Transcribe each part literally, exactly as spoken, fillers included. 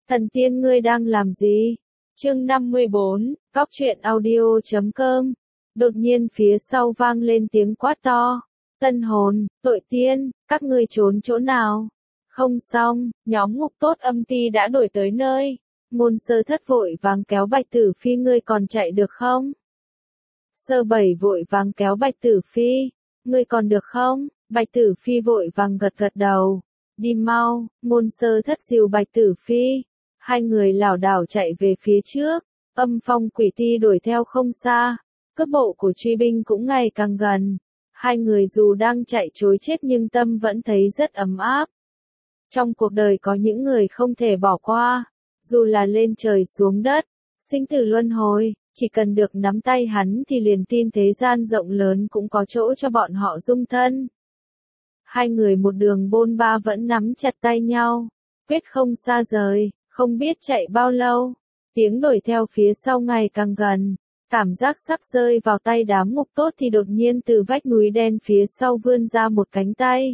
Thần tiên ngươi đang làm gì? Chương năm mươi bốn, Cóc truyện audio chấm com. Đột nhiên phía sau vang lên tiếng quát to. Tân hồn, tội tiên, các ngươi trốn chỗ nào? Không xong, nhóm ngục tốt âm ti đã đuổi tới nơi. Ngôn sơ thất vội vàng kéo Bạch Tử Phi, ngươi còn chạy được không? Sơ bảy vội vàng kéo Bạch Tử Phi, ngươi còn được không? Bạch Tử Phi vội vàng gật gật đầu. Đi mau, ngôn sơ thất dìu Bạch Tử Phi. Hai người lảo đảo chạy về phía trước, âm phong quỷ ti đuổi theo không xa, cước bộ của truy binh cũng ngày càng gần. Hai người dù đang chạy trối chết nhưng tâm vẫn thấy rất ấm áp. Trong cuộc đời có những người không thể bỏ qua, dù là lên trời xuống đất, sinh tử luân hồi, chỉ cần được nắm tay hắn thì liền tin thế gian rộng lớn cũng có chỗ cho bọn họ dung thân. Hai người một đường bôn ba vẫn nắm chặt tay nhau, quyết không xa rời. Không biết chạy bao lâu, tiếng đuổi theo phía sau ngày càng gần, cảm giác sắp rơi vào tay đám ngục tốt thì đột nhiên từ vách núi đen phía sau vươn ra một cánh tay.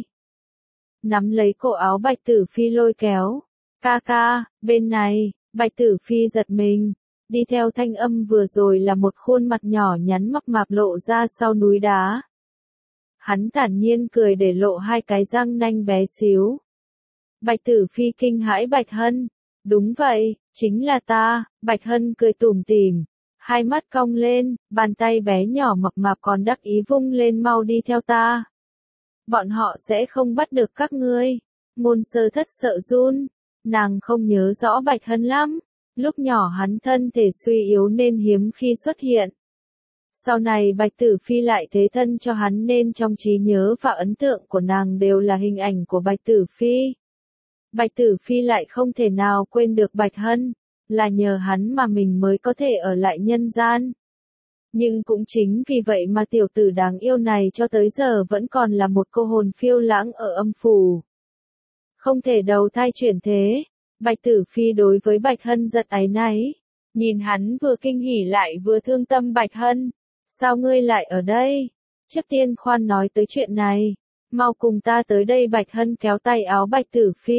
Nắm lấy cổ áo Bạch Tử Phi lôi kéo. Ca ca, bên này, Bạch Tử Phi giật mình. Đi theo thanh âm vừa rồi là một khuôn mặt nhỏ nhắn mập mạp lộ ra sau núi đá. Hắn thản nhiên cười để lộ hai cái răng nanh bé xíu. Bạch Tử Phi kinh hãi Bạch Hân. Đúng vậy, chính là ta, Bạch Hân cười tủm tỉm, hai mắt cong lên, bàn tay bé nhỏ mập mạp còn đắc ý vung lên, mau đi theo ta. Bọn họ sẽ không bắt được các ngươi. Ngôn sơ thất sợ run, nàng không nhớ rõ Bạch Hân lắm, lúc nhỏ hắn thân thể suy yếu nên hiếm khi xuất hiện. Sau này Bạch Tử Phi lại thế thân cho hắn nên trong trí nhớ và ấn tượng của nàng đều là hình ảnh của Bạch Tử Phi. Bạch Tử Phi lại không thể nào quên được Bạch Hân, là nhờ hắn mà mình mới có thể ở lại nhân gian. Nhưng cũng chính vì vậy mà tiểu tử đáng yêu này cho tới giờ vẫn còn là một cô hồn phiêu lãng ở âm phủ. Không thể đầu thai chuyển thế, Bạch Tử Phi đối với Bạch Hân rất áy náy, nhìn hắn vừa kinh hỉ lại vừa thương tâm. Bạch Hân, sao ngươi lại ở đây? Trước tiên khoan nói tới chuyện này. Mau cùng ta tới đây. Bạch Hân kéo tay áo Bạch Tử Phi,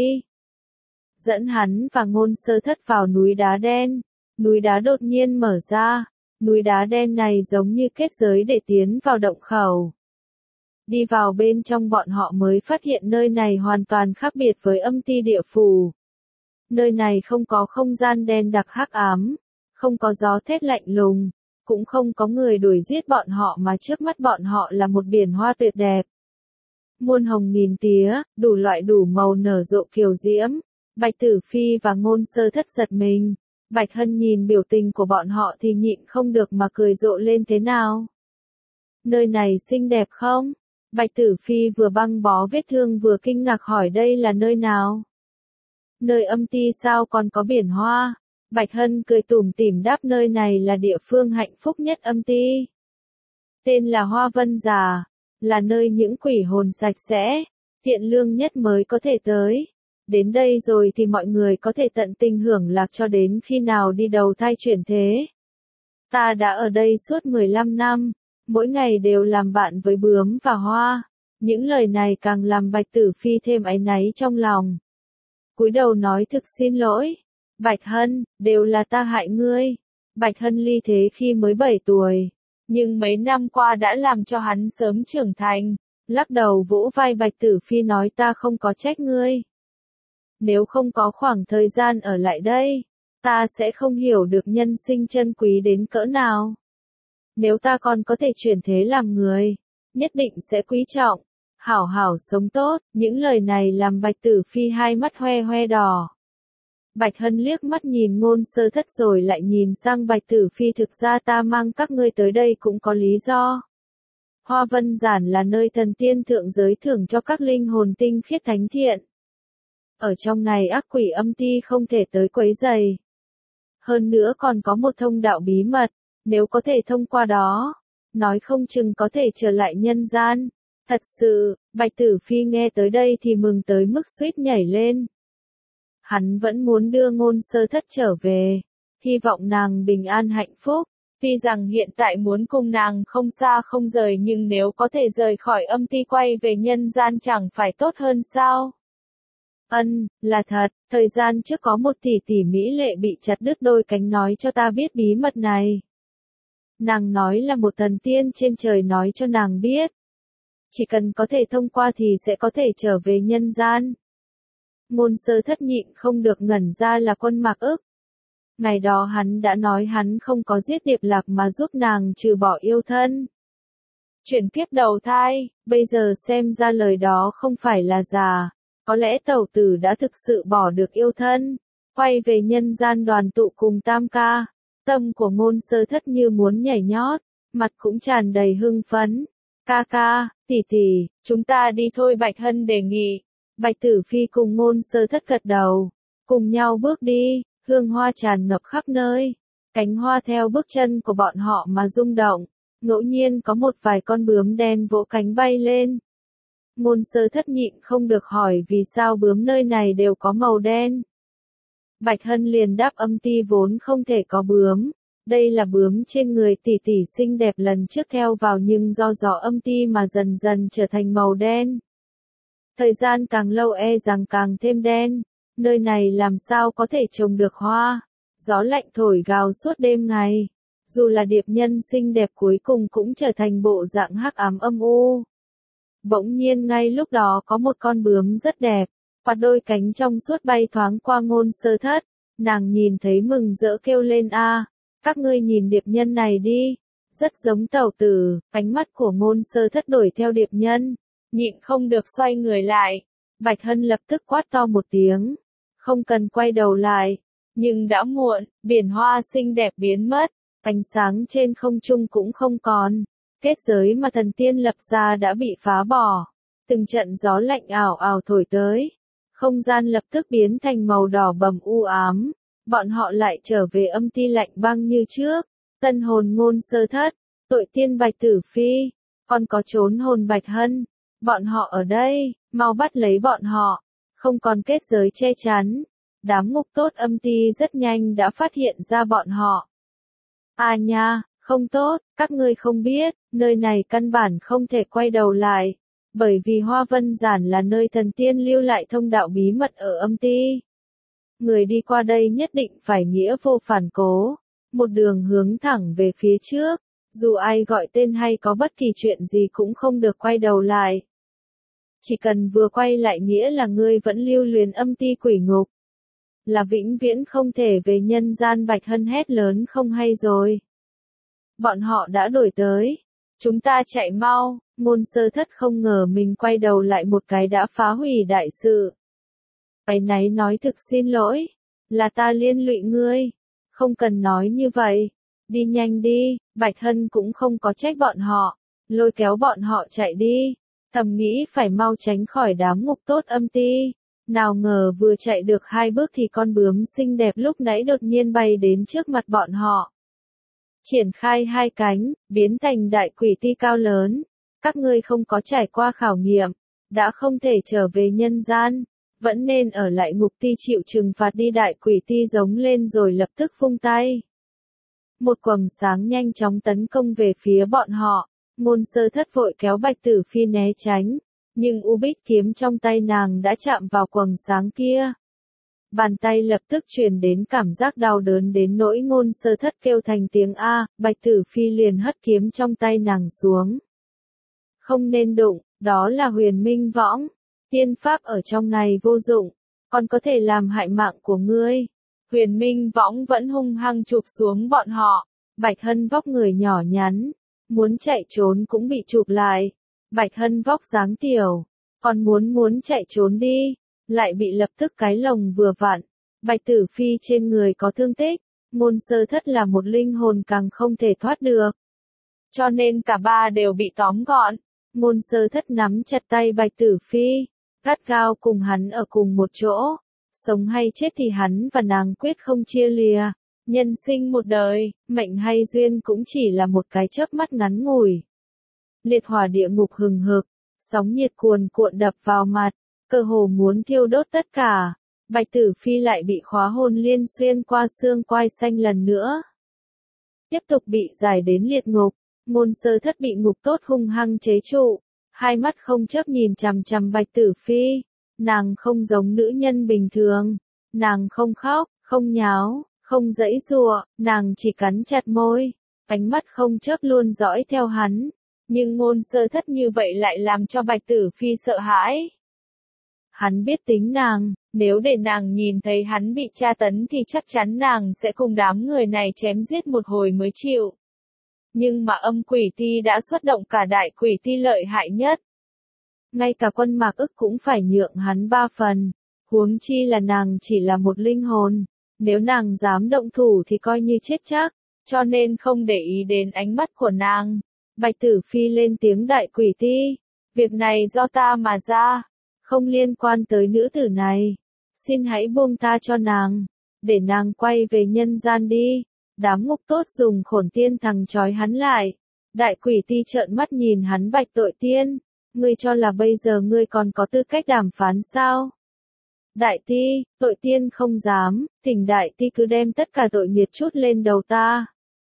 dẫn hắn và ngôn sơ thất vào núi đá đen. Núi đá đột nhiên mở ra, núi đá đen này giống như kết giới để tiến vào động khẩu. Đi vào bên trong bọn họ mới phát hiện nơi này hoàn toàn khác biệt với âm ti địa phủ. Nơi này không có không gian đen đặc hắc ám, không có gió thét lạnh lùng, cũng không có người đuổi giết bọn họ mà trước mắt bọn họ là một biển hoa tuyệt đẹp. Muôn hồng nghìn tía, đủ loại đủ màu nở rộ kiều diễm. Bạch Tử Phi và ngôn sơ thất giật mình. Bạch Hân nhìn biểu tình của bọn họ thì nhịn không được mà cười rộ lên. Thế nào? Nơi này xinh đẹp không? Bạch Tử Phi vừa băng bó vết thương vừa kinh ngạc hỏi đây là nơi nào? Nơi âm ti sao còn có biển hoa? Bạch Hân cười tủm tỉm đáp nơi này là địa phương hạnh phúc nhất âm ti. Tên là Hoa Vân Già, là nơi những quỷ hồn sạch sẽ, thiện lương nhất mới có thể tới. Đến đây rồi thì mọi người có thể tận tình hưởng lạc cho đến khi nào đi đầu thai chuyển thế. Ta đã ở đây suốt mười lăm năm, mỗi ngày đều làm bạn với bướm và hoa. Những lời này càng làm Bạch Tử Phi thêm áy náy trong lòng. Cúi đầu nói thực xin lỗi. Bạch Hân, đều là ta hại ngươi. Bạch Hân ly thế khi mới bảy tuổi, nhưng mấy năm qua đã làm cho hắn sớm trưởng thành. Lắc đầu vỗ vai Bạch Tử Phi nói ta không có trách ngươi. Nếu không có khoảng thời gian ở lại đây, ta sẽ không hiểu được nhân sinh chân quý đến cỡ nào. Nếu ta còn có thể chuyển thế làm người, nhất định sẽ quý trọng, hảo hảo sống tốt. Những lời này làm Bạch Tử Phi hai mắt hoe hoe đỏ. Bạch Hân liếc mắt nhìn ngôn sơ thất rồi lại nhìn sang Bạch Tử Phi, thực ra ta mang các ngươi tới đây cũng có lý do. Hoa Vân Giản là nơi thần tiên thượng giới thưởng cho các linh hồn tinh khiết thánh thiện. Ở trong này ác quỷ âm ti không thể tới quấy rầy. Hơn nữa còn có một thông đạo bí mật, nếu có thể thông qua đó, nói không chừng có thể trở lại nhân gian. Thật sự, Bạch Tử Phi nghe tới đây thì mừng tới mức suýt nhảy lên. Hắn vẫn muốn đưa ngôn sơ thất trở về, hy vọng nàng bình an hạnh phúc. Tuy rằng hiện tại muốn cùng nàng không xa không rời nhưng nếu có thể rời khỏi âm ti quay về nhân gian chẳng phải tốt hơn sao? Ân, là thật, thời gian trước có một tỷ tỷ mỹ lệ bị chặt đứt đôi cánh nói cho ta biết bí mật này. Nàng nói là một thần tiên trên trời nói cho nàng biết. Chỉ cần có thể thông qua thì sẽ có thể trở về nhân gian. Ngôn Sơ Thất nhịn không được ngẩn ra là Quân Mạc ức. Ngày đó hắn đã nói hắn không có giết Điệp Lạc mà giúp nàng trừ bỏ yêu thân. Chuyển kiếp đầu thai, bây giờ xem ra lời đó không phải là giả. Có lẽ tẩu tử đã thực sự bỏ được yêu thân, quay về nhân gian đoàn tụ cùng Tam ca. Tâm của Ngôn Sơ Thất như muốn nhảy nhót, mặt cũng tràn đầy hưng phấn. Ca ca, tỷ tỷ, chúng ta đi thôi, Bạch Hân đề nghị. Bạch Tử Phi cùng Ngôn Sơ Thất gật đầu, cùng nhau bước đi, hương hoa tràn ngập khắp nơi. Cánh hoa theo bước chân của bọn họ mà rung động, ngẫu nhiên có một vài con bướm đen vỗ cánh bay lên. Ngôn Sơ Thất nhịn không được hỏi vì sao bướm nơi này đều có màu đen. Bạch Hân liền đáp âm ti vốn không thể có bướm. Đây là bướm trên người tỷ tỷ xinh đẹp lần trước theo vào nhưng do gió âm ti mà dần dần trở thành màu đen. Thời gian càng lâu e rằng càng thêm đen. Nơi này làm sao có thể trồng được hoa. Gió lạnh thổi gào suốt đêm ngày. Dù là điệp nhân xinh đẹp cuối cùng cũng trở thành bộ dạng hắc ám âm u. Bỗng nhiên ngay lúc đó có một con bướm rất đẹp, và đôi cánh trong suốt bay thoáng qua Ngôn Sơ Thất. Nàng nhìn thấy mừng rỡ kêu lên a, các ngươi nhìn điệp nhân này đi, rất giống tẩu tử. Ánh mắt của Ngôn Sơ Thất đổi theo điệp nhân, nhịn không được xoay người lại. Bạch Hân lập tức quát to một tiếng, không cần quay đầu lại, nhưng đã muộn, biển hoa xinh đẹp biến mất, ánh sáng trên không trung cũng không còn. Kết giới mà thần tiên lập ra đã bị phá bỏ. Từng trận gió lạnh ảo ảo thổi tới. Không gian lập tức biến thành màu đỏ bầm u ám. Bọn họ lại trở về âm ti lạnh băng như trước. Tân hồn Ngôn Sơ Thất, tội tiên Bạch Tử Phi, còn có trốn hồn Bạch Hân. Bọn họ ở đây, mau bắt lấy bọn họ. Không còn kết giới che chắn. Đám ngục tốt âm ti rất nhanh đã phát hiện ra bọn họ. À nha, không tốt, các ngươi không biết, nơi này căn bản không thể quay đầu lại. Bởi vì Hoa Vân Giản là nơi thần tiên lưu lại thông đạo bí mật ở âm ti. Người đi qua đây nhất định phải nghĩa vô phản cố. Một đường hướng thẳng về phía trước. Dù ai gọi tên hay có bất kỳ chuyện gì cũng không được quay đầu lại. Chỉ cần vừa quay lại nghĩa là ngươi vẫn lưu luyến âm ti quỷ ngục. Là vĩnh viễn không thể về nhân gian. Bạch Hân hét lớn không hay rồi. Bọn họ đã đổi tới. Chúng ta chạy mau. Ngôn Sơ Thất không ngờ mình quay đầu lại một cái đã phá hủy đại sự. Áy náy nói thực xin lỗi. Là ta liên lụy ngươi. Không cần nói như vậy. Đi nhanh đi. Bạch Hân cũng không có trách bọn họ. Lôi kéo bọn họ chạy đi. Thầm nghĩ phải mau tránh khỏi đám ngục tốt âm ti. Nào ngờ vừa chạy được hai bước thì con bướm xinh đẹp lúc nãy đột nhiên bay đến trước mặt bọn họ. Triển khai hai cánh, biến thành đại quỷ ti cao lớn. Các ngươi không có trải qua khảo nghiệm, đã không thể trở về nhân gian, vẫn nên ở lại ngục ti chịu trừng phạt đi. Đại quỷ ti giống lên rồi lập tức vung tay. Một quầng sáng nhanh chóng tấn công về phía bọn họ. Ngôn Sơ Thất vội kéo Bạch Tử Phi né tránh, nhưng u bích kiếm trong tay nàng đã chạm vào quầng sáng kia. Bàn tay lập tức truyền đến cảm giác đau đớn đến nỗi Ngôn Sơ Thất kêu thành tiếng A, Bạch Tử Phi liền hất kiếm trong tay nàng xuống. Không nên đụng, đó là huyền minh võng. Tiên pháp ở trong này vô dụng, còn có thể làm hại mạng của ngươi. Huyền minh võng vẫn hung hăng chụp xuống bọn họ. Bạch Hân vóc người nhỏ nhắn, muốn chạy trốn cũng bị chụp lại. Bạch Hân vóc dáng tiểu, còn muốn muốn chạy trốn đi, lại bị lập tức cái lồng vừa vặn. Bạch Tử Phi trên người có thương tích, Ngôn Sơ Thất là một linh hồn càng không thể thoát được. Cho nên cả ba đều bị tóm gọn. Ngôn Sơ Thất nắm chặt tay Bạch Tử Phi, gắt gao cùng hắn ở cùng một chỗ. Sống hay chết thì hắn và nàng quyết không chia lìa. Nhân sinh một đời, mệnh hay duyên cũng chỉ là một cái chớp mắt ngắn ngủi. Liệt hỏa địa ngục hừng hực, sóng nhiệt cuồn cuộn đập vào mặt, cơ hồ muốn thiêu đốt tất cả. Bạch Tử Phi lại bị khóa hồn liên xuyên qua xương quai xanh lần nữa. Tiếp tục bị giải đến liệt ngục. Ngôn Sơ Thất bị ngục tốt hung hăng chế trụ, hai mắt không chớp nhìn chằm chằm Bạch Tử Phi. Nàng không giống nữ nhân bình thường. Nàng không khóc, không nháo, không giãy giụa, nàng chỉ cắn chặt môi, ánh mắt không chớp luôn dõi theo hắn. Nhưng Ngôn Sơ Thất như vậy lại làm cho Bạch Tử Phi sợ hãi. Hắn biết tính nàng, nếu để nàng nhìn thấy hắn bị tra tấn thì chắc chắn nàng sẽ cùng đám người này chém giết một hồi mới chịu. Nhưng mà âm quỷ ti đã xuất động cả đại quỷ ti lợi hại nhất. Ngay cả Quân Mạc Ức cũng phải nhượng hắn ba phần, huống chi là nàng chỉ là một linh hồn. Nếu nàng dám động thủ thì coi như chết chắc, cho nên không để ý đến ánh mắt của nàng. Bạch Tử Phi lên tiếng đại quỷ ti, việc này do ta mà ra, không liên quan tới nữ tử này. Xin hãy buông tha cho nàng, để nàng quay về nhân gian đi. Đám ngục tốt dùng khổn tiên thằng trói hắn lại. Đại quỷ ti trợn mắt nhìn hắn Bạch tội tiên, ngươi cho là bây giờ ngươi còn có tư cách đàm phán sao? Đại ti, tội tiên không dám, thỉnh đại ti cứ đem tất cả tội nghiệt chút lên đầu ta.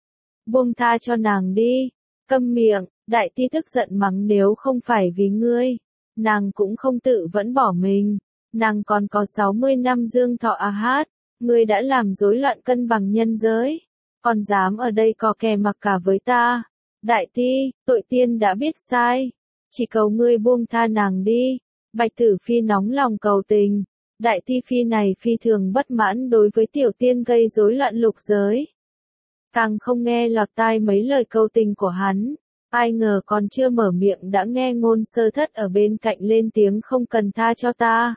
Buông tha cho nàng đi, câm miệng, đại ti tức giận mắng nếu không phải vì ngươi, nàng cũng không tự vẫn bỏ mình, nàng còn có sáu mươi năm dương thọ a hát, ngươi đã làm rối loạn cân bằng nhân giới, còn dám ở đây cò kè mặc cả với ta. Đại ti, tội tiên đã biết sai, chỉ cầu ngươi buông tha nàng đi. Bạch Tử Phi nóng lòng cầu tình. Đại ti phi này phi thường bất mãn đối với tiểu tiên gây rối loạn lục giới. Càng không nghe lọt tai mấy lời cầu tình của hắn, ai ngờ còn chưa mở miệng đã nghe Ngôn Sơ Thất ở bên cạnh lên tiếng không cần tha cho ta.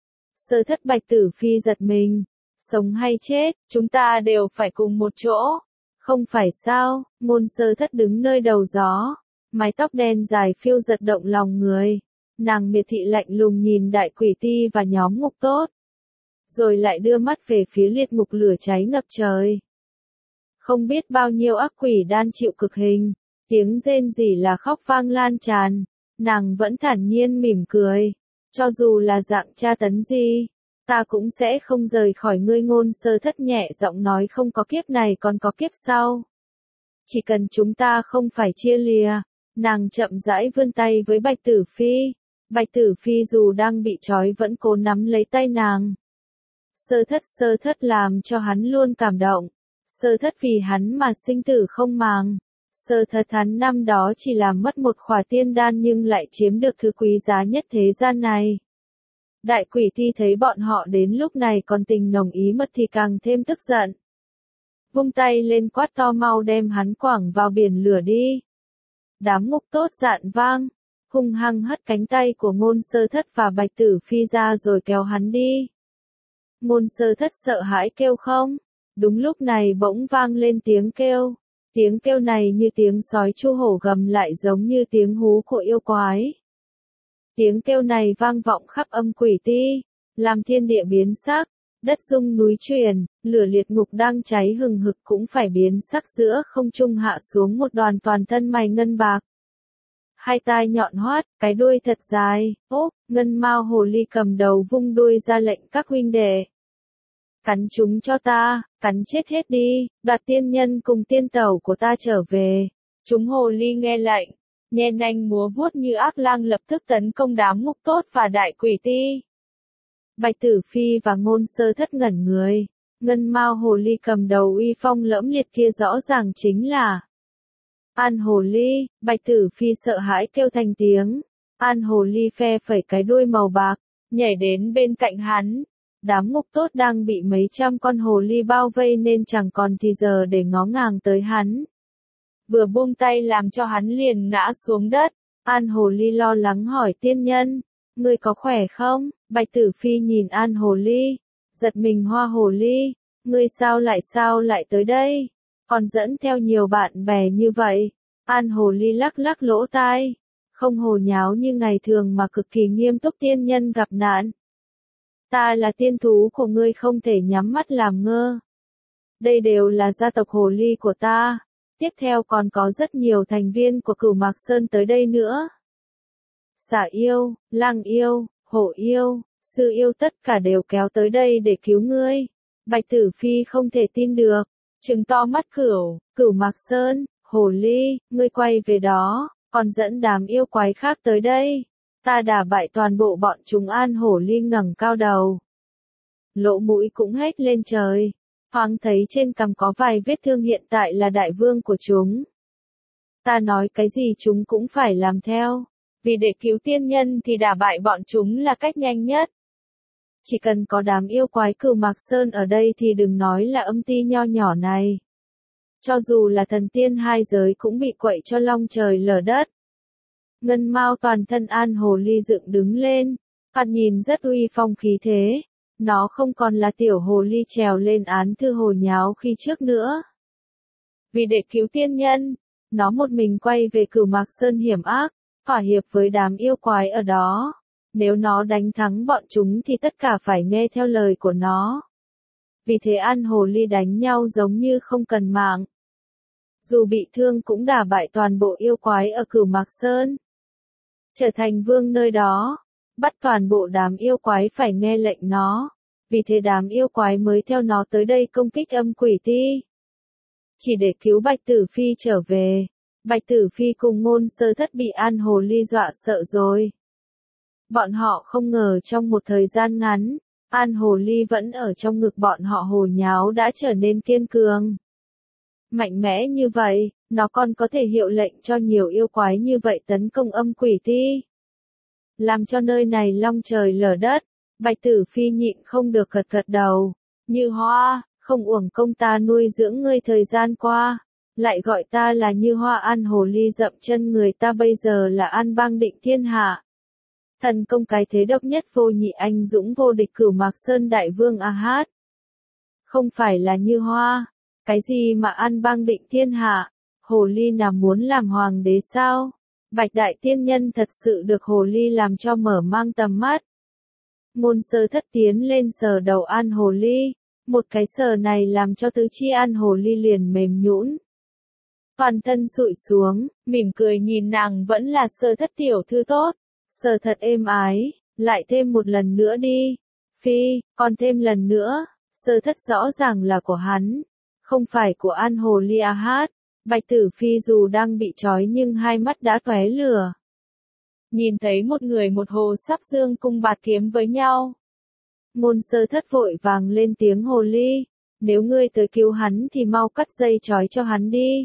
Sơ Thất Bạch Tử Phi giật mình, sống hay chết, chúng ta đều phải cùng một chỗ. Không phải sao, Ngôn Sơ Thất đứng nơi đầu gió, mái tóc đen dài phiêu giật động lòng người. Nàng miệt thị lạnh lùng nhìn đại quỷ ti và nhóm ngục tốt. Rồi lại đưa mắt về phía liệt ngục lửa cháy ngập trời. Không biết bao nhiêu ác quỷ đan chịu cực hình. Tiếng rên rỉ là khóc vang lan tràn. Nàng vẫn thản nhiên mỉm cười. Cho dù là dạng tra tấn gì, ta cũng sẽ không rời khỏi ngươi. Ngôn Sơ Thất nhẹ giọng nói không có kiếp này còn có kiếp sau. Chỉ cần chúng ta không phải chia lìa. Nàng chậm rãi vươn tay với Bạch Tử Phi. Bạch Tử Phi dù đang bị trói vẫn cố nắm lấy tay nàng. Sơ Thất Sơ Thất làm cho hắn luôn cảm động. Sơ Thất vì hắn mà sinh tử không màng. Sơ Thất hắn năm đó chỉ làm mất một khỏa tiên đan nhưng lại chiếm được thứ quý giá nhất thế gian này. Đại quỷ ti thấy bọn họ đến lúc này còn tình nồng ý mật thì càng thêm tức giận. Vung tay lên quát to mau đem hắn quẳng vào biển lửa đi. Đám ngục tốt dạn vang, hung hăng hất cánh tay của Ngôn Sơ Thất và Bạch Tử Phi ra rồi kéo hắn đi. Ngôn Sơ Thất sợ hãi kêu không. Đúng lúc này bỗng vang lên tiếng kêu. Tiếng kêu này như tiếng sói chu hổ gầm lại giống như tiếng hú của yêu quái. Tiếng kêu này vang vọng khắp âm quỷ ti, làm thiên địa biến sắc, đất rung núi chuyển, lửa liệt ngục đang cháy hừng hực cũng phải biến sắc giữa không trung hạ xuống một đoàn toàn thân mày ngân bạc. Hai tai nhọn hoắt, cái đuôi thật dài, ốp, ngân mao hồ ly cầm đầu vung đuôi ra lệnh các huynh đệ. Cắn chúng cho ta, cắn chết hết đi, đoạt tiên nhân cùng tiên tẩu của ta trở về. Chúng hồ ly nghe lệnh, nhen nanh múa vuốt như ác lang lập tức tấn công đám ngục tốt và đại quỷ ti. Bạch Tử Phi và Ngôn Sơ Thất ngẩn người, ngân mao hồ ly cầm đầu uy phong lẫm liệt kia rõ ràng chính là An Hồ Ly. Bạch Tử Phi sợ hãi kêu thành tiếng. An Hồ Ly phe phẩy cái đuôi màu bạc, nhảy đến bên cạnh hắn. Đám ngục tốt đang bị mấy trăm con hồ ly bao vây nên chẳng còn thì giờ để ngó ngàng tới hắn. Vừa buông tay làm cho hắn liền ngã xuống đất. An Hồ Ly lo lắng hỏi tiên nhân, ngươi có khỏe không? Bạch Tử Phi nhìn An Hồ Ly, giật mình hoa hồ ly, ngươi sao lại sao lại tới đây? Còn dẫn theo nhiều bạn bè như vậy. An Hồ Ly lắc lắc lỗ tai, không hồ nháo như ngày thường mà cực kỳ nghiêm túc tiên nhân gặp nạn. Ta là tiên thú của ngươi không thể nhắm mắt làm ngơ. Đây đều là gia tộc hồ ly của ta. Tiếp theo còn có rất nhiều thành viên của Cửu Mạc Sơn tới đây nữa. Xà yêu, lang yêu, hổ yêu, sư yêu tất cả đều kéo tới đây để cứu ngươi. Bạch Tử Phi không thể tin được, trừng to mắt Cửu, Cửu Mạc Sơn, hồ ly, ngươi quay về đó, còn dẫn đám yêu quái khác tới đây. Ta đả bại toàn bộ bọn chúng. An Hổ Ly ngẩng cao đầu. Lỗ mũi cũng hết lên trời. Thoáng thấy trên cằm có vài vết thương, hiện tại là đại vương của chúng. Ta nói cái gì chúng cũng phải làm theo. Vì để cứu tiên nhân thì đả bại bọn chúng là cách nhanh nhất. Chỉ cần có đám yêu quái Cửu Mạc Sơn ở đây thì đừng nói là âm ty nho nhỏ này. Cho dù là thần tiên hai giới cũng bị quậy cho long trời lở đất. Ngân Mao toàn thân An Hồ Ly dựng đứng lên, thoạt nhìn rất uy phong khí thế. Nó không còn là tiểu hồ ly trèo lên án thư hồ nháo khi trước nữa. Vì để cứu tiên nhân, nó một mình quay về Cửu Mạc Sơn hiểm ác, thỏa hiệp với đám yêu quái ở đó. Nếu nó đánh thắng bọn chúng thì tất cả phải nghe theo lời của nó. Vì thế An Hồ Ly đánh nhau giống như không cần mạng. Dù bị thương cũng đả bại toàn bộ yêu quái ở Cửu Mạc Sơn. Trở thành vương nơi đó, bắt toàn bộ đám yêu quái phải nghe lệnh nó. Vì thế đám yêu quái mới theo nó tới đây công kích Âm Quỷ Ti. Chỉ để cứu Bạch Tử Phi trở về. Bạch Tử Phi cùng Ngôn Sơ Thất bị An Hồ Ly dọa sợ rồi. Bọn họ không ngờ trong một thời gian ngắn, An Hồ Ly vẫn ở trong ngực bọn họ hồ nháo đã trở nên kiên cường. Mạnh mẽ như vậy, nó còn có thể hiệu lệnh cho nhiều yêu quái như vậy tấn công Âm Quỷ Ti. Làm cho nơi này long trời lở đất, Bạch Tử Phi nhịn không được gật gật đầu. Như Hoa, không uổng công ta nuôi dưỡng ngươi thời gian qua. Lại gọi ta là Như Hoa. An Hồ Ly dậm chân người ta bây giờ là An Bang định thiên hạ. Thần công cái thế độc nhất vô nhị, anh dũng vô địch Cửu Mạc Sơn đại vương A Hát. Không phải là Như Hoa. Cái gì mà An Bang định thiên hạ? Hồ Ly nào muốn làm hoàng đế sao? Bạch đại tiên nhân thật sự được Hồ Ly làm cho mở mang tầm mắt. Ngôn Sơ Thất tiến lên sờ đầu An Hồ Ly. Một cái sờ này làm cho tứ chi An Hồ Ly liền mềm nhũn. Toàn thân sụi xuống, mỉm cười nhìn nàng vẫn là Sơ Thất tiểu thư tốt. Sờ thật êm ái, lại thêm một lần nữa đi. Phi, còn thêm lần nữa. Sơ Thất rõ ràng là của hắn, không phải của An Hồ Ly A Hát. Bạch Tử Phi dù đang bị trói nhưng hai mắt đã tóe lửa. Nhìn thấy một người một hồ sắp dương cung bạt kiếm với nhau. Ngôn Sơ Thất vội vàng lên tiếng, Hồ Ly, nếu ngươi tới cứu hắn thì mau cắt dây trói cho hắn đi.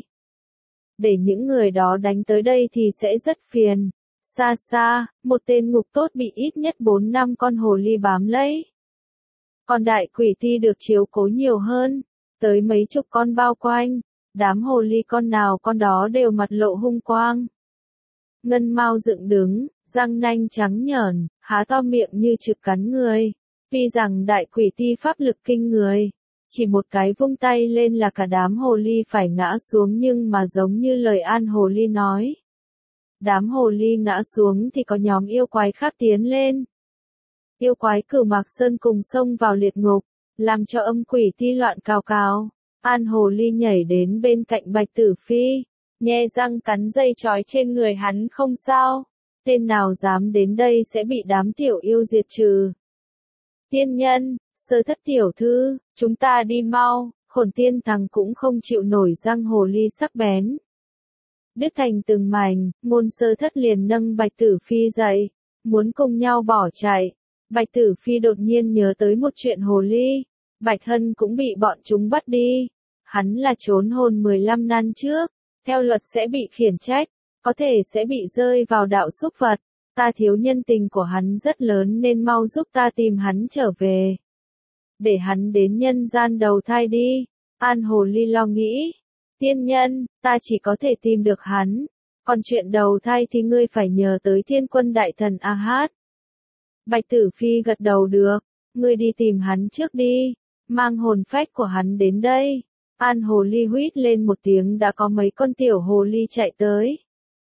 Để những người đó đánh tới đây thì sẽ rất phiền. Xa xa, một tên ngục tốt bị ít nhất bốn năm con hồ ly bám lấy. Còn đại quỷ ti được chiếu cố nhiều hơn, tới mấy chục con bao quanh. Đám hồ ly con nào con đó đều mặt lộ hung quang. Ngân Mao dựng đứng, răng nanh trắng nhởn, há to miệng như trực cắn người. Tuy rằng đại quỷ ti pháp lực kinh người, chỉ một cái vung tay lên là cả đám hồ ly phải ngã xuống, nhưng mà giống như lời An Hồ Ly nói. Đám hồ ly ngã xuống thì có nhóm yêu quái khác tiến lên. Yêu quái Cửu Mạc Sơn cùng xông vào liệt ngục, làm cho Âm Quỷ Ti loạn cào cào. An Hồ Ly nhảy đến bên cạnh Bạch Tử Phi, nhe răng cắn dây trói trên người hắn. Không sao, tên nào dám đến đây sẽ bị đám tiểu yêu diệt trừ. Tiên nhân, Sơ Thất tiểu thư, chúng ta đi mau. Khổn Tiên Thằng cũng không chịu nổi răng hồ ly sắc bén. Đứt thành từng mảnh, Ngôn Sơ Thất liền nâng Bạch Tử Phi dậy, muốn cùng nhau bỏ chạy. Bạch Tử Phi đột nhiên nhớ tới một chuyện hồ ly. Bạch Hân cũng bị bọn chúng bắt đi. Hắn là trốn hồn mười lăm năm trước, theo luật sẽ bị khiển trách, có thể sẽ bị rơi vào đạo súc vật. Ta thiếu nhân tình của hắn rất lớn nên mau giúp ta tìm hắn trở về. Để hắn đến nhân gian đầu thai đi. An Hồ Ly lo nghĩ. Tiên nhân, ta chỉ có thể tìm được hắn. Còn chuyện đầu thai thì ngươi phải nhờ tới Thiên Quân Đại Thần A Hát. Bạch Tử Phi gật đầu được. Ngươi đi tìm hắn trước đi. Mang hồn phách của hắn đến đây. An Hồ Ly huýt lên một tiếng, đã có mấy con tiểu hồ ly chạy tới.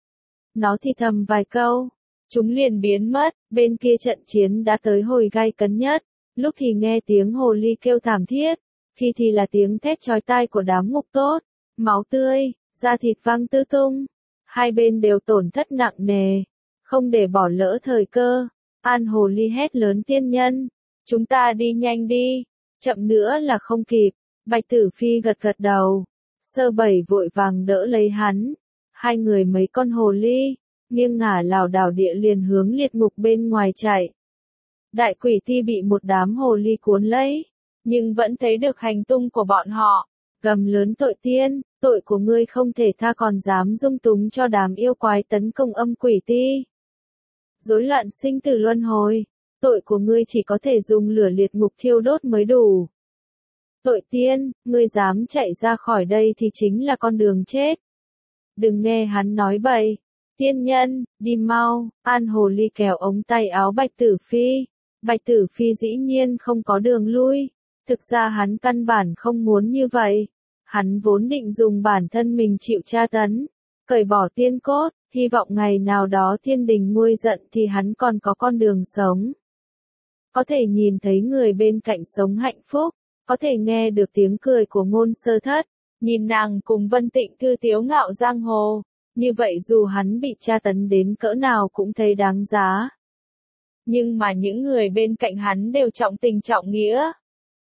Nó thì thầm vài câu. Chúng liền biến mất. Bên kia trận chiến đã tới hồi gay cấn nhất. Lúc thì nghe tiếng hồ ly kêu thảm thiết. Khi thì là tiếng thét chói tai của đám ngục tốt. Máu tươi, da thịt văng tứ tung. Hai bên đều tổn thất nặng nề. Không để bỏ lỡ thời cơ. An Hồ Ly hét lớn, tiên nhân, chúng ta đi nhanh đi. Chậm nữa là không kịp. Bạch Tử Phi gật gật đầu. Sơ Bảy vội vàng đỡ lấy hắn. Hai người mấy con hồ ly. nghiêng ngả lảo đảo địa liền hướng liệt ngục bên ngoài chạy. Đại quỷ ti bị một đám hồ ly cuốn lấy, nhưng vẫn thấy được hành tung của bọn họ, gầm lớn tội tiên, tội của ngươi không thể tha còn dám dung túng cho đám yêu quái tấn công âm quỷ ti. Rối loạn sinh tử luân hồi, tội của ngươi chỉ có thể dùng lửa liệt ngục thiêu đốt mới đủ. Tội tiên, ngươi dám chạy ra khỏi đây thì chính là con đường chết. Đừng nghe hắn nói bậy. Tiên nhân, đi mau, An Hồ Ly kéo ống tay áo Bạch Tử Phi. Bạch Tử Phi dĩ nhiên không có đường lui. Thực ra hắn căn bản không muốn như vậy. Hắn vốn định dùng bản thân mình chịu tra tấn, cởi bỏ tiên cốt, hy vọng ngày nào đó thiên đình nguôi giận thì hắn còn có con đường sống. Có thể nhìn thấy người bên cạnh sống hạnh phúc, có thể nghe được tiếng cười của Ngôn Sơ Thất, nhìn nàng cùng Vân Tịnh Thư tiếu ngạo giang hồ, như vậy dù hắn bị tra tấn đến cỡ nào cũng thấy đáng giá. Nhưng mà những người bên cạnh hắn đều trọng tình trọng nghĩa.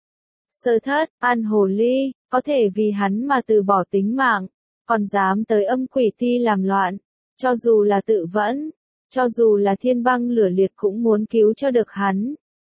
Sơ Thất, An Hồ Ly, có thể vì hắn mà từ bỏ tính mạng, còn dám tới âm quỷ ti làm loạn, cho dù là tự vẫn, cho dù là thiên băng lửa liệt cũng muốn cứu cho được hắn.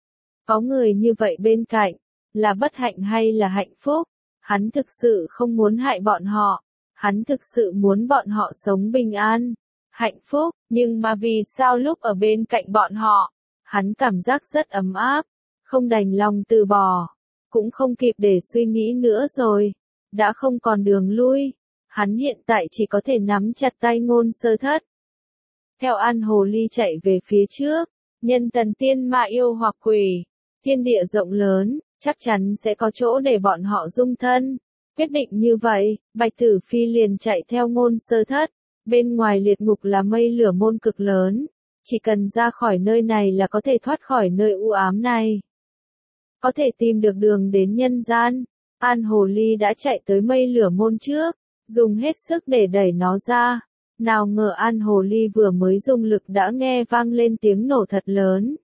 Có người như vậy bên cạnh, là bất hạnh hay là hạnh phúc? Hắn thực sự không muốn hại bọn họ, hắn thực sự muốn bọn họ sống bình an, hạnh phúc, nhưng mà vì sao lúc ở bên cạnh bọn họ, hắn cảm giác rất ấm áp, không đành lòng từ bỏ, cũng không kịp để suy nghĩ nữa rồi, đã không còn đường lui, hắn hiện tại chỉ có thể nắm chặt tay Ngôn Sơ Thất. Theo An Hồ Ly chạy về phía trước, nhân tần tiên ma yêu hoặc quỷ, thiên địa rộng lớn, chắc chắn sẽ có chỗ để bọn họ dung thân. Quyết định như vậy, Bạch Tử Phi liền chạy theo Ngôn Sơ Thất, bên ngoài liệt ngục là mây lửa môn cực lớn, chỉ cần ra khỏi nơi này là có thể thoát khỏi nơi u ám này. Có thể tìm được đường đến nhân gian, An Hồ Ly đã chạy tới mây lửa môn trước, dùng hết sức để đẩy nó ra. Nào ngờ An Hồ Ly vừa mới dùng lực đã nghe vang lên tiếng nổ thật lớn.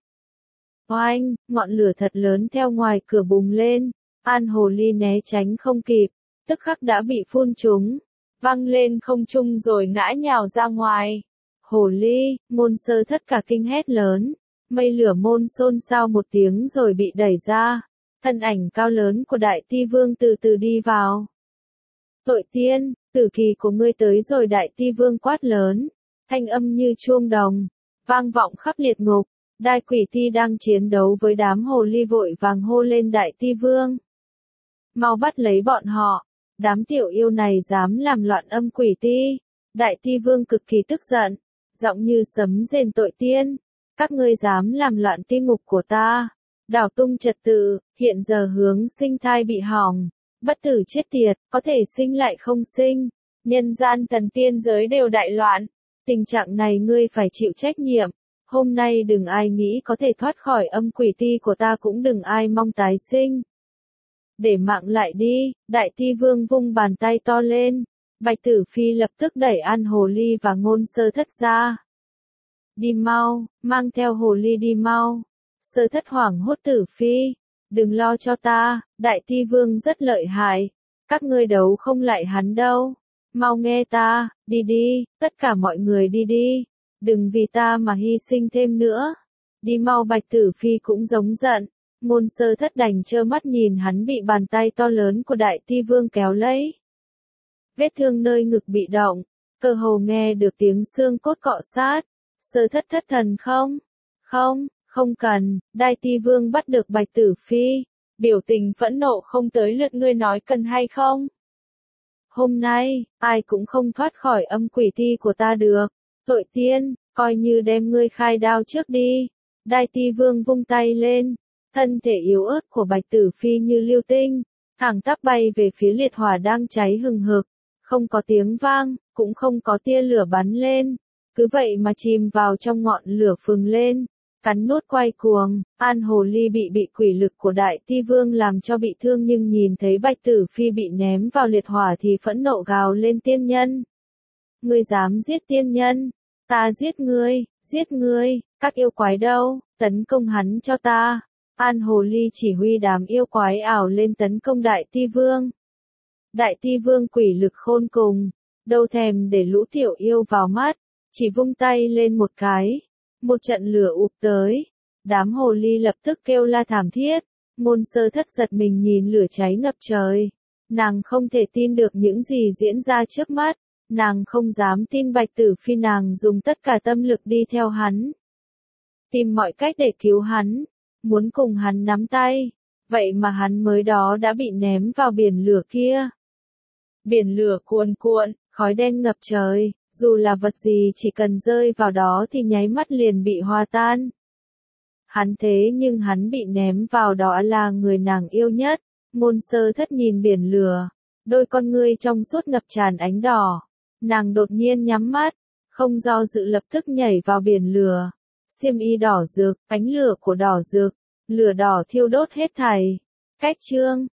Oanh, ngọn lửa thật lớn theo ngoài cửa bùng lên, An Hồ Ly né tránh không kịp, tức khắc đã bị phun trúng, văng lên không trung rồi ngã nhào ra ngoài. Hồ Ly, Ngôn Sơ Thất cả kinh hét lớn, mây lửa môn xôn xao một tiếng rồi bị đẩy ra, thân ảnh cao lớn của Đại Ti Vương từ từ đi vào. Tội tiên, tử kỳ của ngươi tới rồi. Đại Ti Vương quát lớn, thanh âm như chuông đồng, vang vọng khắp liệt ngục. Đại quỷ ti đang chiến đấu với đám hồ ly vội vàng hô lên Đại Ti Vương. Mau bắt lấy bọn họ, đám tiểu yêu này dám làm loạn âm quỷ ti. Đại Ti Vương cực kỳ tức giận, giọng như sấm rền tội tiên, các ngươi dám làm loạn ti ngục của ta, đảo tung trật tự, hiện giờ hướng sinh thai bị hỏng, bất tử chết tiệt, có thể sinh lại không sinh, nhân gian thần tiên giới đều đại loạn, tình trạng này ngươi phải chịu trách nhiệm. Hôm nay đừng ai nghĩ có thể thoát khỏi âm quỷ ti của ta, cũng đừng ai mong tái sinh. Để mạng lại đi, Đại Ti Vương vung bàn tay to lên, Bạch Tử Phi lập tức đẩy An Hồ Ly và Ngôn Sơ Thất ra. Đi mau, mang theo Hồ Ly đi mau. Sơ Thất hoảng hốt Tử Phi, đừng lo cho ta, Đại Ti Vương rất lợi hại, các ngươi đấu không lại hắn đâu. Mau nghe ta, đi đi, tất cả mọi người đi đi. Đừng vì ta mà hy sinh thêm nữa. Đi mau. Bạch Tử Phi cũng giống giận. Ngôn Sơ Thất đành trơ mắt nhìn hắn bị bàn tay to lớn của Đại Ti Vương kéo lấy. Vết thương nơi ngực bị động, cơ hồ nghe được tiếng xương cốt cọ sát. Sơ Thất thất thần không? Không, không cần. Đại Ti Vương bắt được Bạch Tử Phi, biểu tình phẫn nộ không tới lượt ngươi nói cần hay không. Hôm nay, ai cũng không thoát khỏi âm quỷ ti của ta được. Tội tiên, coi như đem ngươi khai đao trước đi. Đại Ti Vương vung tay lên, thân thể yếu ớt của Bạch Tử Phi như lưu tinh, thẳng tắp bay về phía liệt hỏa đang cháy hừng hực, không có tiếng vang, cũng không có tia lửa bắn lên, cứ vậy mà chìm vào trong ngọn lửa phừng lên, cắn nuốt quay cuồng. An Hồ Ly bị bị quỷ lực của Đại Ti Vương làm cho bị thương, nhưng nhìn thấy Bạch Tử Phi bị ném vào liệt hỏa thì phẫn nộ gào lên, tiên nhân, ngươi dám giết tiên nhân, ta giết ngươi, giết ngươi, các yêu quái đâu, tấn công hắn cho ta. An Hồ Ly chỉ huy đám yêu quái ảo lên tấn công Đại Ti Vương. Đại Ti Vương quỷ lực khôn cùng, đâu thèm để lũ tiểu yêu vào mắt, chỉ vung tay lên một cái, một trận lửa ụp tới. Đám hồ ly lập tức kêu la thảm thiết, Ngôn Sơ Thất giật mình nhìn lửa cháy ngập trời. Nàng không thể tin được những gì diễn ra trước mắt, nàng không dám tin Bạch Tử Phi nàng dùng tất cả tâm lực đi theo hắn. Tìm mọi cách để cứu hắn, muốn cùng hắn nắm tay, vậy mà hắn mới đó đã bị ném vào biển lửa kia. Biển lửa cuồn cuộn, khói đen ngập trời, dù là vật gì chỉ cần rơi vào đó thì nháy mắt liền bị hòa tan. Hắn thế nhưng hắn bị ném vào đó là người nàng yêu nhất. Ngôn Sơ Thất nhìn biển lửa, đôi con ngươi trong suốt ngập tràn ánh đỏ. Nàng đột nhiên nhắm mắt, không do dự lập tức nhảy vào biển lửa. Xiêm y đỏ rực, ánh lửa của đỏ rực, lửa đỏ thiêu đốt hết thảy. Cách chương